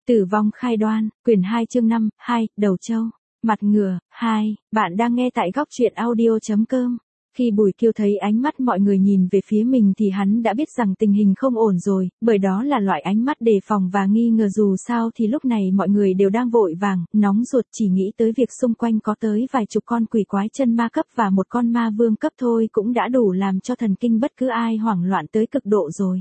Tử vong khai đoan, quyển 2 chương 5, 2, đầu trâu, mặt ngựa, 2, bạn đang nghe tại góc truyện audio.com. Khi Bùi Kiêu thấy ánh mắt mọi người nhìn về phía mình thì hắn đã biết rằng tình hình không ổn rồi, bởi đó là loại ánh mắt đề phòng và nghi ngờ, dù sao thì lúc này mọi người đều đang vội vàng, nóng ruột chỉ nghĩ tới việc xung quanh có tới vài chục con quỷ quái chân ma cấp và một con ma vương cấp thôi cũng đã đủ làm cho thần kinh bất cứ ai hoảng loạn tới cực độ rồi.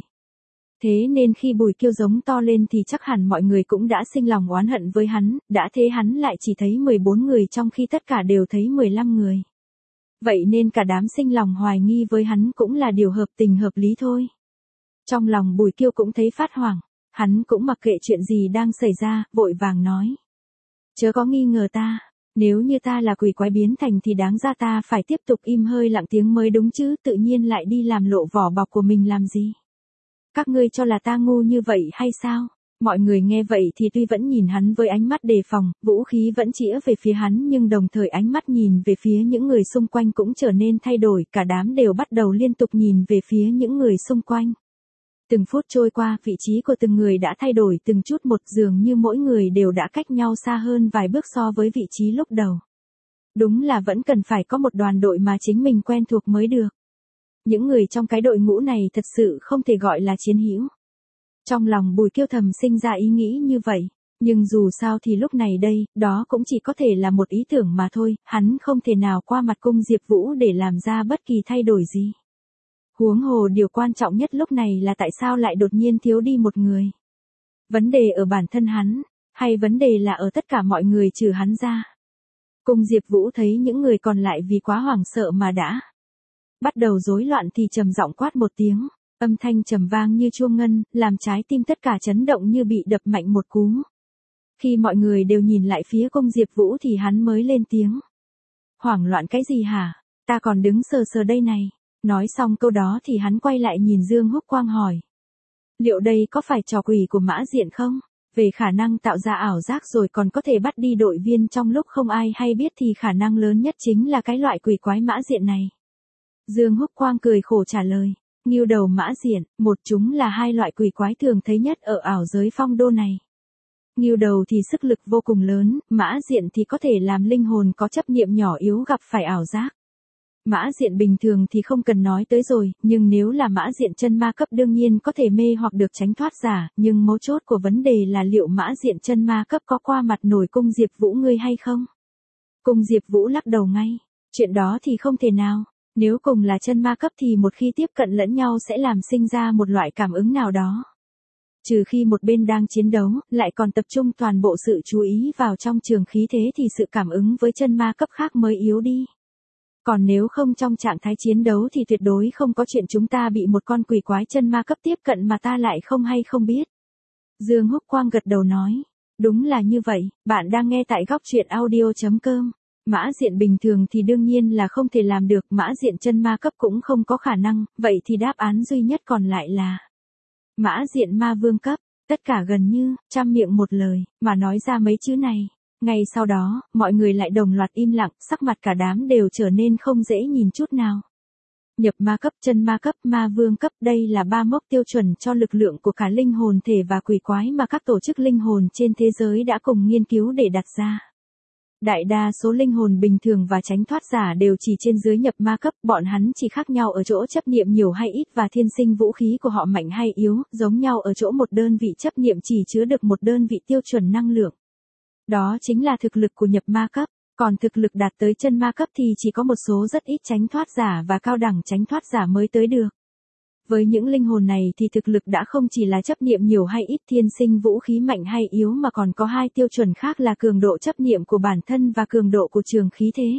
Thế nên khi Bùi Kiêu giống to lên thì chắc hẳn mọi người cũng đã sinh lòng oán hận với hắn, đã thế hắn lại chỉ thấy 14 người trong khi tất cả đều thấy 15 người. Vậy nên cả đám sinh lòng hoài nghi với hắn cũng là điều hợp tình hợp lý thôi. Trong lòng Bùi Kiêu cũng thấy phát hoảng, hắn cũng mặc kệ chuyện gì đang xảy ra, vội vàng nói. Chớ có nghi ngờ ta, nếu như ta là quỷ quái biến thành thì đáng ra ta phải tiếp tục im hơi lặng tiếng mới đúng chứ, tự nhiên lại đi làm lộ vỏ bọc của mình làm gì. Các ngươi cho là ta ngu như vậy hay sao? Mọi người nghe vậy thì tuy vẫn nhìn hắn với ánh mắt đề phòng, vũ khí vẫn chĩa về phía hắn, nhưng đồng thời ánh mắt nhìn về phía những người xung quanh cũng trở nên thay đổi, cả đám đều bắt đầu liên tục nhìn về phía những người xung quanh. Từng phút trôi qua, vị trí của từng người đã thay đổi từng chút một, dường như mỗi người đều đã cách nhau xa hơn vài bước so với vị trí lúc đầu. Đúng là vẫn cần phải có một đoàn đội mà chính mình quen thuộc mới được. Những người trong cái đội ngũ này thật sự không thể gọi là chiến hữu. Trong lòng Bùi Kiêu thầm sinh ra ý nghĩ như vậy, nhưng dù sao thì lúc này đây, đó cũng chỉ có thể là một ý tưởng mà thôi, hắn không thể nào qua mặt cung Diệp Vũ để làm ra bất kỳ thay đổi gì. Huống hồ điều quan trọng nhất lúc này là tại sao lại đột nhiên thiếu đi một người. Vấn đề ở bản thân hắn, hay vấn đề là ở tất cả mọi người trừ hắn ra. Cung Diệp Vũ thấy những người còn lại vì quá hoảng sợ mà đã bắt đầu rối loạn thì trầm giọng quát một tiếng, âm thanh trầm vang như chuông ngân, làm trái tim tất cả chấn động như bị đập mạnh một cú. Khi mọi người đều nhìn lại phía cung Diệp Vũ thì hắn mới lên tiếng. Hoảng loạn cái gì hả? Ta còn đứng sờ sờ đây này. Nói xong câu đó thì hắn quay lại nhìn Dương Húc Quang hỏi. Liệu đây có phải trò quỷ của Mã Diện không? Về khả năng tạo ra ảo giác rồi còn có thể bắt đi đội viên trong lúc không ai hay biết thì khả năng lớn nhất chính là cái loại quỷ quái Mã Diện này. Dương Húc Quang cười khổ trả lời. Ngưu đầu Mã Diện, một chúng là hai loại quỷ quái thường thấy nhất ở ảo giới phong đô này. Ngưu đầu thì sức lực vô cùng lớn, Mã Diện thì có thể làm linh hồn có chấp niệm nhỏ yếu gặp phải ảo giác. Mã Diện bình thường thì không cần nói tới rồi, nhưng nếu là Mã Diện chân ma cấp đương nhiên có thể mê hoặc được tránh thoát giả, nhưng mấu chốt của vấn đề là liệu Mã Diện chân ma cấp có qua mặt nổi cung Diệp Vũ ngươi hay không? Cung Diệp Vũ lắc đầu ngay, chuyện đó thì không thể nào. Nếu cùng là chân ma cấp thì một khi tiếp cận lẫn nhau sẽ làm sinh ra một loại cảm ứng nào đó. Trừ khi một bên đang chiến đấu, lại còn tập trung toàn bộ sự chú ý vào trong trường khí thế thì sự cảm ứng với chân ma cấp khác mới yếu đi. Còn nếu không trong trạng thái chiến đấu thì tuyệt đối không có chuyện chúng ta bị một con quỷ quái chân ma cấp tiếp cận mà ta lại không hay không biết. Dương Húc Quang gật đầu nói. Đúng là như vậy, bạn đang nghe tại góc truyện audio.com. Mã Diện bình thường thì đương nhiên là không thể làm được, Mã Diện chân ma cấp cũng không có khả năng, vậy thì đáp án duy nhất còn lại là Mã Diện ma vương cấp. Tất cả gần như trăm miệng một lời mà nói ra mấy chữ này. Ngay sau đó, mọi người lại đồng loạt im lặng, sắc mặt cả đám đều trở nên không dễ nhìn chút nào. Nhập ma cấp, chân ma cấp, ma vương cấp, đây là ba mốc tiêu chuẩn cho lực lượng của cả linh hồn thể và quỷ quái mà các tổ chức linh hồn trên thế giới đã cùng nghiên cứu để đặt ra. Đại đa số linh hồn bình thường và tránh thoát giả đều chỉ trên dưới nhập ma cấp, bọn hắn chỉ khác nhau ở chỗ chấp niệm nhiều hay ít và thiên sinh vũ khí của họ mạnh hay yếu, giống nhau ở chỗ một đơn vị chấp niệm chỉ chứa được một đơn vị tiêu chuẩn năng lượng. Đó chính là thực lực của nhập ma cấp, còn thực lực đạt tới chân ma cấp thì chỉ có một số rất ít tránh thoát giả và cao đẳng tránh thoát giả mới tới được. Với những linh hồn này thì thực lực đã không chỉ là chấp niệm nhiều hay ít, thiên sinh vũ khí mạnh hay yếu mà còn có hai tiêu chuẩn khác là cường độ chấp niệm của bản thân và cường độ của trường khí thế.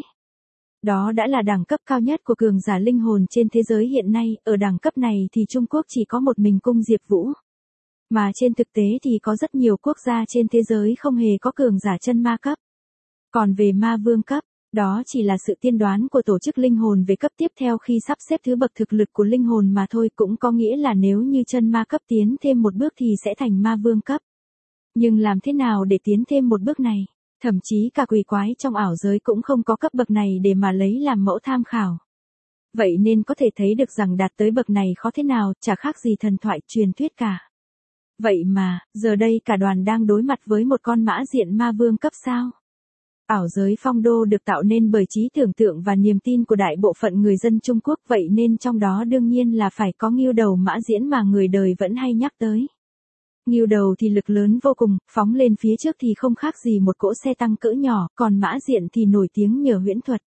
Đó đã là đẳng cấp cao nhất của cường giả linh hồn trên thế giới hiện nay, ở đẳng cấp này thì Trung Quốc chỉ có một mình cung Diệp Vũ. Mà trên thực tế thì có rất nhiều quốc gia trên thế giới không hề có cường giả chân ma cấp. Còn về ma vương cấp, đó chỉ là sự tiên đoán của tổ chức linh hồn về cấp tiếp theo khi sắp xếp thứ bậc thực lực của linh hồn mà thôi, cũng có nghĩa là nếu như chân ma cấp tiến thêm một bước thì sẽ thành ma vương cấp. Nhưng làm thế nào để tiến thêm một bước này? Thậm chí cả quỷ quái trong ảo giới cũng không có cấp bậc này để mà lấy làm mẫu tham khảo. Vậy nên có thể thấy được rằng đạt tới bậc này khó thế nào, chả khác gì thần thoại truyền thuyết cả. Vậy mà, giờ đây cả đoàn đang đối mặt với một con mã diện ma vương cấp sao? Ảo giới phong đô được tạo nên bởi trí tưởng tượng và niềm tin của đại bộ phận người dân Trung Quốc, vậy nên trong đó đương nhiên là phải có ngưu đầu mã diễn mà người đời vẫn hay nhắc tới. Ngưu đầu thì lực lớn vô cùng, phóng lên phía trước thì không khác gì một cỗ xe tăng cỡ nhỏ, còn mã diện thì nổi tiếng nhờ huyễn thuật.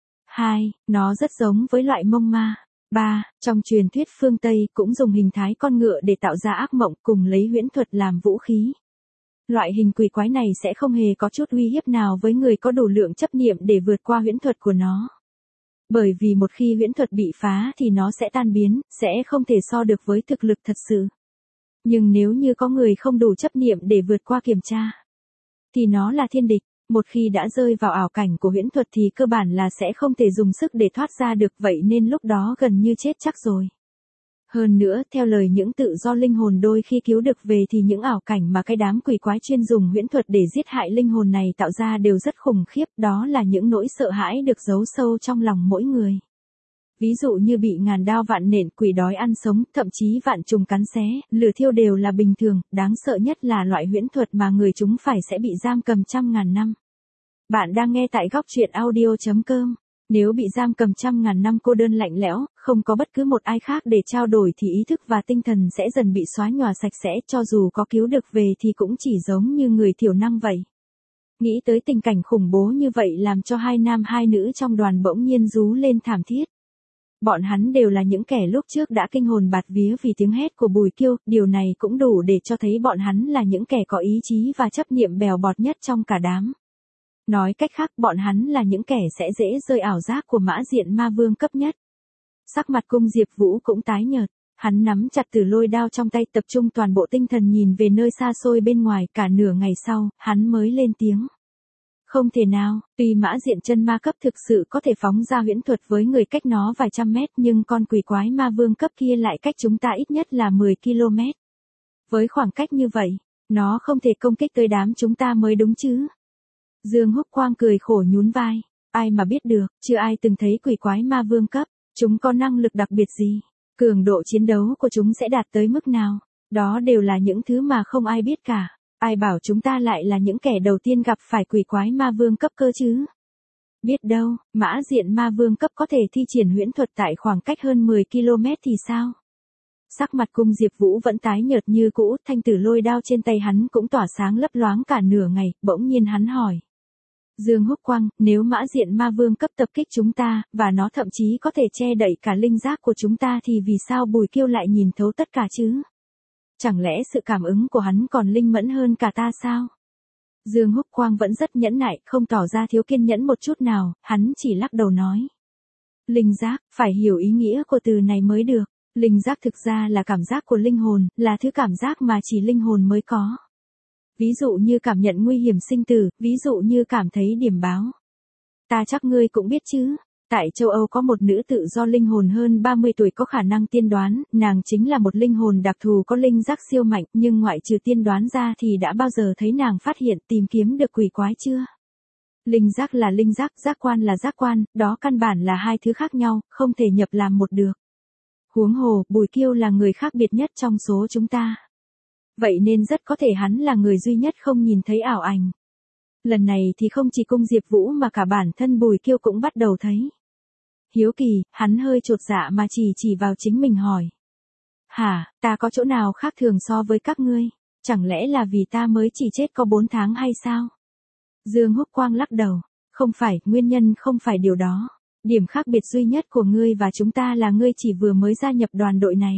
2. Nó rất giống với loại mông ma. 3. Trong truyền thuyết phương Tây cũng dùng hình thái con ngựa để tạo ra ác mộng, cùng lấy huyễn thuật làm vũ khí. Loại hình quỷ quái này sẽ không hề có chút uy hiếp nào với người có đủ lượng chấp niệm để vượt qua huyễn thuật của nó. Bởi vì một khi huyễn thuật bị phá thì nó sẽ tan biến, sẽ không thể so được với thực lực thật sự. Nhưng nếu như có người không đủ chấp niệm để vượt qua kiểm tra, thì nó là thiên địch. Một khi đã rơi vào ảo cảnh của huyễn thuật thì cơ bản là sẽ không thể dùng sức để thoát ra được, vậy nên lúc đó gần như chết chắc rồi. Hơn nữa, theo lời những tự do linh hồn đôi khi cứu được về thì những ảo cảnh mà cái đám quỷ quái chuyên dùng huyễn thuật để giết hại linh hồn này tạo ra đều rất khủng khiếp, đó là những nỗi sợ hãi được giấu sâu trong lòng mỗi người. Ví dụ như bị ngàn đao vạn nện, quỷ đói ăn sống, thậm chí vạn trùng cắn xé, lửa thiêu đều là bình thường, đáng sợ nhất là loại huyễn thuật mà người chúng phải sẽ bị giam cầm trăm ngàn năm. Bạn đang nghe tại góc truyện audio.com. Nếu bị giam cầm trăm ngàn năm cô đơn lạnh lẽo, không có bất cứ một ai khác để trao đổi thì ý thức và tinh thần sẽ dần bị xóa nhòa sạch sẽ, cho dù có cứu được về thì cũng chỉ giống như người thiểu năng vậy. Nghĩ tới tình cảnh khủng bố như vậy làm cho hai nam hai nữ trong đoàn bỗng nhiên rú lên thảm thiết. Bọn hắn đều là những kẻ lúc trước đã kinh hồn bạt vía vì tiếng hét của Bùi Kiêu, điều này cũng đủ để cho thấy bọn hắn là những kẻ có ý chí và chấp niệm bèo bọt nhất trong cả đám. Nói cách khác, bọn hắn là những kẻ sẽ dễ rơi ảo giác của mã diện ma vương cấp nhất. Sắc mặt Cung Diệp Vũ cũng tái nhợt, hắn nắm chặt Tử Lôi đao trong tay, tập trung toàn bộ tinh thần nhìn về nơi xa xôi bên ngoài, cả nửa ngày sau, hắn mới lên tiếng. Không thể nào, tuy mã diện chân ma cấp thực sự có thể phóng ra huyễn thuật với người cách nó vài trăm mét, nhưng con quỷ quái ma vương cấp kia lại cách chúng ta ít nhất là 10 km. Với khoảng cách như vậy, nó không thể công kích tới đám chúng ta mới đúng chứ. Dương Húc Quang cười khổ nhún vai, ai mà biết được, chưa ai từng thấy quỷ quái ma vương cấp, chúng có năng lực đặc biệt gì, cường độ chiến đấu của chúng sẽ đạt tới mức nào, đó đều là những thứ mà không ai biết cả, ai bảo chúng ta lại là những kẻ đầu tiên gặp phải quỷ quái ma vương cấp cơ chứ. Biết đâu, mã diện ma vương cấp có thể thi triển huyễn thuật tại khoảng cách hơn 10 km thì sao? Sắc mặt Cung Diệp Vũ vẫn tái nhợt như cũ, thanh Tử Lôi đao trên tay hắn cũng tỏa sáng lấp loáng cả nửa ngày, bỗng nhiên hắn hỏi. Dương Húc Quang, nếu mã diện ma vương cấp tập kích chúng ta, và nó thậm chí có thể che đậy cả linh giác của chúng ta thì vì sao Bùi Kiêu lại nhìn thấu tất cả chứ? Chẳng lẽ sự cảm ứng của hắn còn linh mẫn hơn cả ta sao? Dương Húc Quang vẫn rất nhẫn nại, không tỏ ra thiếu kiên nhẫn một chút nào, hắn chỉ lắc đầu nói. Linh giác, phải hiểu ý nghĩa của từ này mới được. Linh giác thực ra là cảm giác của linh hồn, là thứ cảm giác mà chỉ linh hồn mới có. Ví dụ như cảm nhận nguy hiểm sinh tử, ví dụ như cảm thấy điểm báo. Ta chắc ngươi cũng biết chứ, tại châu Âu có một nữ tự do linh hồn hơn 30 tuổi có khả năng tiên đoán, nàng chính là một linh hồn đặc thù có linh giác siêu mạnh, nhưng ngoại trừ tiên đoán ra thì đã bao giờ thấy nàng phát hiện tìm kiếm được quỷ quái chưa? Linh giác là linh giác, giác quan là giác quan, đó căn bản là hai thứ khác nhau, không thể nhập làm một được. Huống hồ, Bùi Kiêu là người khác biệt nhất trong số chúng ta. Vậy nên rất có thể hắn là người duy nhất không nhìn thấy ảo ảnh. Lần này thì không chỉ Cung Diệp Vũ mà cả bản thân Bùi Kiêu cũng bắt đầu thấy. Hiếu kỳ, hắn hơi chột dạ mà chỉ vào chính mình hỏi. Hả, ta có chỗ nào khác thường so với các ngươi? Chẳng lẽ là vì ta mới chỉ chết có 4 tháng hay sao? Dương Húc Quang lắc đầu. Không phải, nguyên nhân không phải điều đó. Điểm khác biệt duy nhất của ngươi và chúng ta là ngươi chỉ vừa mới gia nhập đoàn đội này.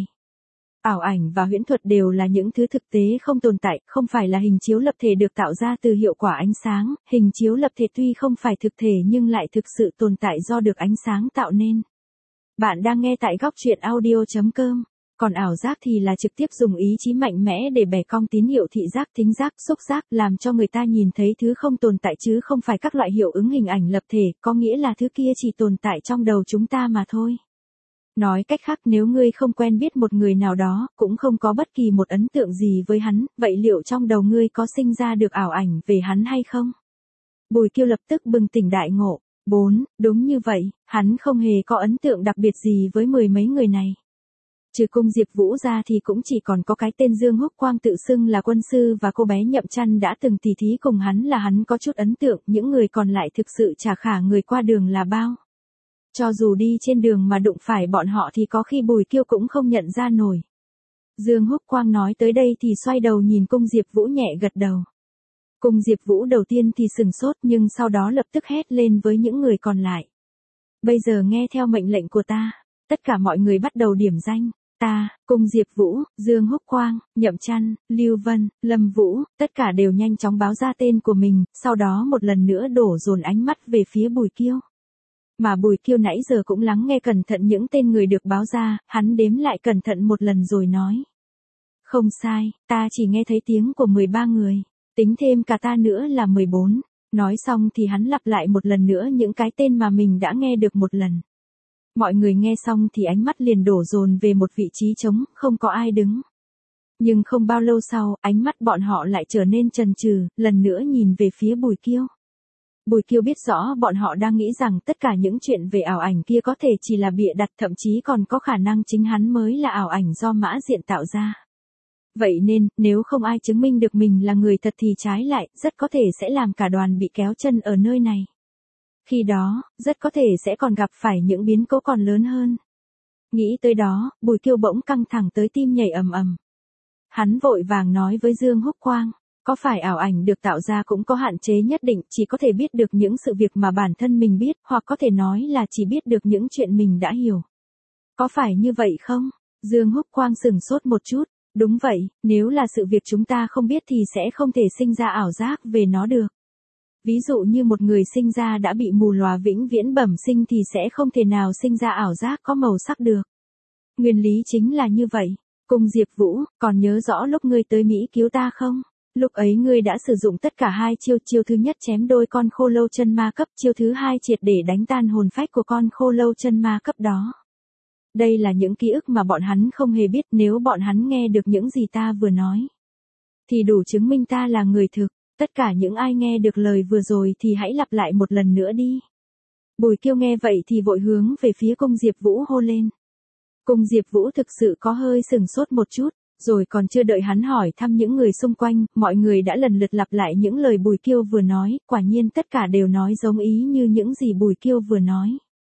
Ảo ảnh và huyễn thuật đều là những thứ thực tế không tồn tại, không phải là hình chiếu lập thể được tạo ra từ hiệu quả ánh sáng, hình chiếu lập thể tuy không phải thực thể nhưng lại thực sự tồn tại do được ánh sáng tạo nên. Bạn đang nghe tại góc truyện audio.com. Còn ảo giác thì là trực tiếp dùng ý chí mạnh mẽ để bẻ cong tín hiệu thị giác, thính giác, xúc giác, làm cho người ta nhìn thấy thứ không tồn tại chứ không phải các loại hiệu ứng hình ảnh lập thể, có nghĩa là thứ kia chỉ tồn tại trong đầu chúng ta mà thôi. Nói cách khác, nếu ngươi không quen biết một người nào đó, cũng không có bất kỳ một ấn tượng gì với hắn, vậy liệu trong đầu ngươi có sinh ra được ảo ảnh về hắn hay không? Bùi Kiêu lập tức bừng tỉnh đại ngộ. 4, đúng như vậy, hắn không hề có ấn tượng đặc biệt gì với mười mấy người này. Trừ Cung Diệp Vũ ra thì cũng chỉ còn có cái tên Dương Húc Quang tự xưng là quân sư và cô bé Nhậm Chăn đã từng tỉ thí cùng hắn là hắn có chút ấn tượng, những người còn lại thực sự chả khả người qua đường là bao. Cho dù đi trên đường mà đụng phải bọn họ thì có khi Bùi Kiêu cũng không nhận ra nổi. Dương Húc Quang nói tới đây thì xoay đầu nhìn Cung Diệp Vũ nhẹ gật đầu. Cung Diệp Vũ đầu tiên thì sừng sốt nhưng sau đó lập tức hét lên với những người còn lại. Bây giờ nghe theo mệnh lệnh của ta, tất cả mọi người bắt đầu điểm danh. Ta, Cung Diệp Vũ, Dương Húc Quang, Nhậm Chăn, Lưu Vân, Lâm Vũ, tất cả đều nhanh chóng báo ra tên của mình, sau đó một lần nữa đổ dồn ánh mắt về phía Bùi Kiêu. Mà Bùi Kiêu nãy giờ cũng lắng nghe cẩn thận những tên người được báo ra, hắn đếm lại cẩn thận một lần rồi nói. Không sai, ta chỉ nghe thấy tiếng của 13 người, tính thêm cả ta nữa là 14. Nói xong thì hắn lặp lại một lần nữa những cái tên mà mình đã nghe được một lần. Mọi người nghe xong thì ánh mắt liền đổ dồn về một vị trí trống, không có ai đứng. Nhưng không bao lâu sau, ánh mắt bọn họ lại trở nên chần chừ, lần nữa nhìn về phía Bùi Kiêu. Bùi Kiêu biết rõ bọn họ đang nghĩ rằng tất cả những chuyện về ảo ảnh kia có thể chỉ là bịa đặt, thậm chí còn có khả năng chính hắn mới là ảo ảnh do Mã Diện tạo ra. Vậy nên, nếu không ai chứng minh được mình là người thật thì trái lại, rất có thể sẽ làm cả đoàn bị kéo chân ở nơi này. Khi đó, rất có thể sẽ còn gặp phải những biến cố còn lớn hơn. Nghĩ tới đó, Bùi Kiêu bỗng căng thẳng tới tim nhảy ầm ầm. Hắn vội vàng nói với Dương Húc Quang, có phải ảo ảnh được tạo ra cũng có hạn chế nhất định, chỉ có thể biết được những sự việc mà bản thân mình biết, hoặc có thể nói là chỉ biết được những chuyện mình đã hiểu. Có phải như vậy không? Dương Húc Quang sửng sốt một chút. Đúng vậy, nếu là sự việc chúng ta không biết thì sẽ không thể sinh ra ảo giác về nó được. Ví dụ như một người sinh ra đã bị mù lòa vĩnh viễn bẩm sinh thì sẽ không thể nào sinh ra ảo giác có màu sắc được. Nguyên lý chính là như vậy. Cung Diệp Vũ, còn nhớ rõ lúc ngươi tới Mỹ cứu ta không? Lúc ấy ngươi đã sử dụng tất cả hai chiêu, chiêu thứ nhất chém đôi con khô lâu chân ma cấp, chiêu thứ hai triệt để đánh tan hồn phách của con khô lâu chân ma cấp đó. Đây là những ký ức mà bọn hắn không hề biết, nếu bọn hắn nghe được những gì ta vừa nói thì đủ chứng minh ta là người thực. Tất cả những ai nghe được lời vừa rồi thì hãy lặp lại một lần nữa đi. Bùi Kiêu nghe vậy thì vội hướng về phía Cung Diệp Vũ hô lên. Cung Diệp Vũ thực sự có hơi sừng sốt một chút, rồi còn chưa đợi hắn hỏi thăm những người xung quanh, mọi người đã lần lượt lặp lại những lời Bùi Kiêu vừa nói, quả nhiên tất cả đều nói giống ý như những gì Bùi Kiêu vừa nói.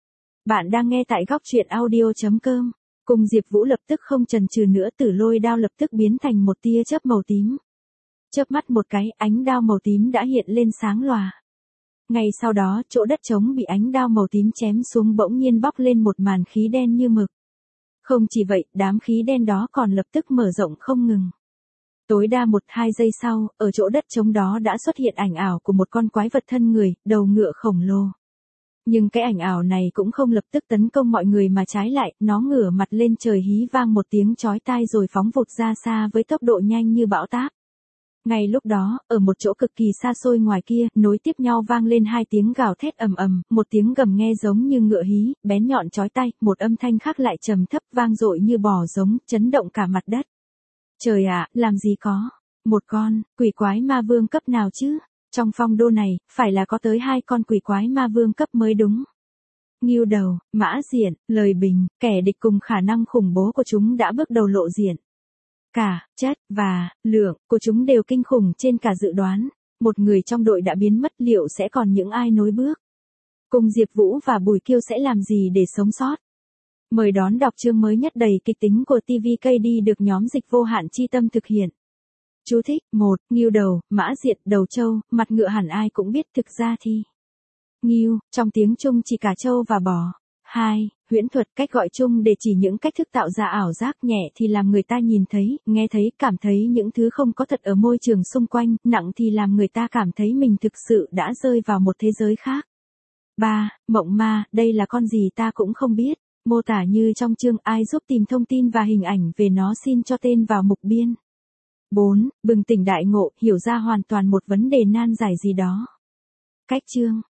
Bạn đang nghe tại góc truyện audio.com. Cung Diệp Vũ lập tức không chần chừ nữa, Tử Lôi đao lập tức biến thành một tia chớp màu tím. Chớp mắt một cái, ánh đao màu tím đã hiện lên sáng lòa. Ngay sau đó, chỗ đất trống bị ánh đao màu tím chém xuống bỗng nhiên bốc lên một màn khí đen như mực. Không chỉ vậy, đám khí đen đó còn lập tức mở rộng không ngừng. Tối đa 1-2 giây sau, ở chỗ đất trống đó đã xuất hiện ảnh ảo của một con quái vật thân người, đầu ngựa khổng lồ. Nhưng cái ảnh ảo này cũng không lập tức tấn công mọi người mà trái lại, nó ngửa mặt lên trời hí vang một tiếng chói tai rồi phóng vụt ra xa với tốc độ nhanh như bão táp. Ngay lúc đó, ở một chỗ cực kỳ xa xôi ngoài kia, nối tiếp nhau vang lên hai tiếng gào thét ầm ầm, một tiếng gầm nghe giống như ngựa hí, bén nhọn chói tai, một âm thanh khác lại trầm thấp vang dội như bò giống, chấn động cả mặt đất. Trời ạ, làm gì có một con quỷ quái ma vương cấp nào chứ? Trong phong đô này, phải là có tới 2 con quỷ quái ma vương cấp mới đúng. Ngưu Đầu, Mã Diện, Lời Bình, kẻ địch cùng khả năng khủng bố của chúng đã bước đầu lộ diện. Cả, chất, và, lượng, của chúng đều kinh khủng trên cả dự đoán. Một người trong đội đã biến mất, liệu sẽ còn những ai nối bước? Cung Diệp Vũ và Bùi Kiêu sẽ làm gì để sống sót? Mời đón đọc chương mới nhất đầy kịch tính của TVKD được nhóm dịch vô hạn chi tâm thực hiện. Chú thích: 1. Ngưu Đầu, Mã Diện, Đầu Trâu, mặt ngựa hẳn ai cũng biết, thực ra thì ngưu, trong tiếng Trung chỉ cả trâu và bò. 2. Huyễn thuật, cách gọi chung để chỉ những cách thức tạo ra ảo giác, nhẹ thì làm người ta nhìn thấy, nghe thấy, cảm thấy những thứ không có thật ở môi trường xung quanh, nặng thì làm người ta cảm thấy mình thực sự đã rơi vào một thế giới khác. 3. Mộng ma, đây là con gì ta cũng không biết. Mô tả như trong chương, ai giúp tìm thông tin và hình ảnh về nó xin cho tên vào mục biên. 4. Bừng tỉnh đại ngộ, hiểu ra hoàn toàn một vấn đề nan giải gì đó. Cách chương.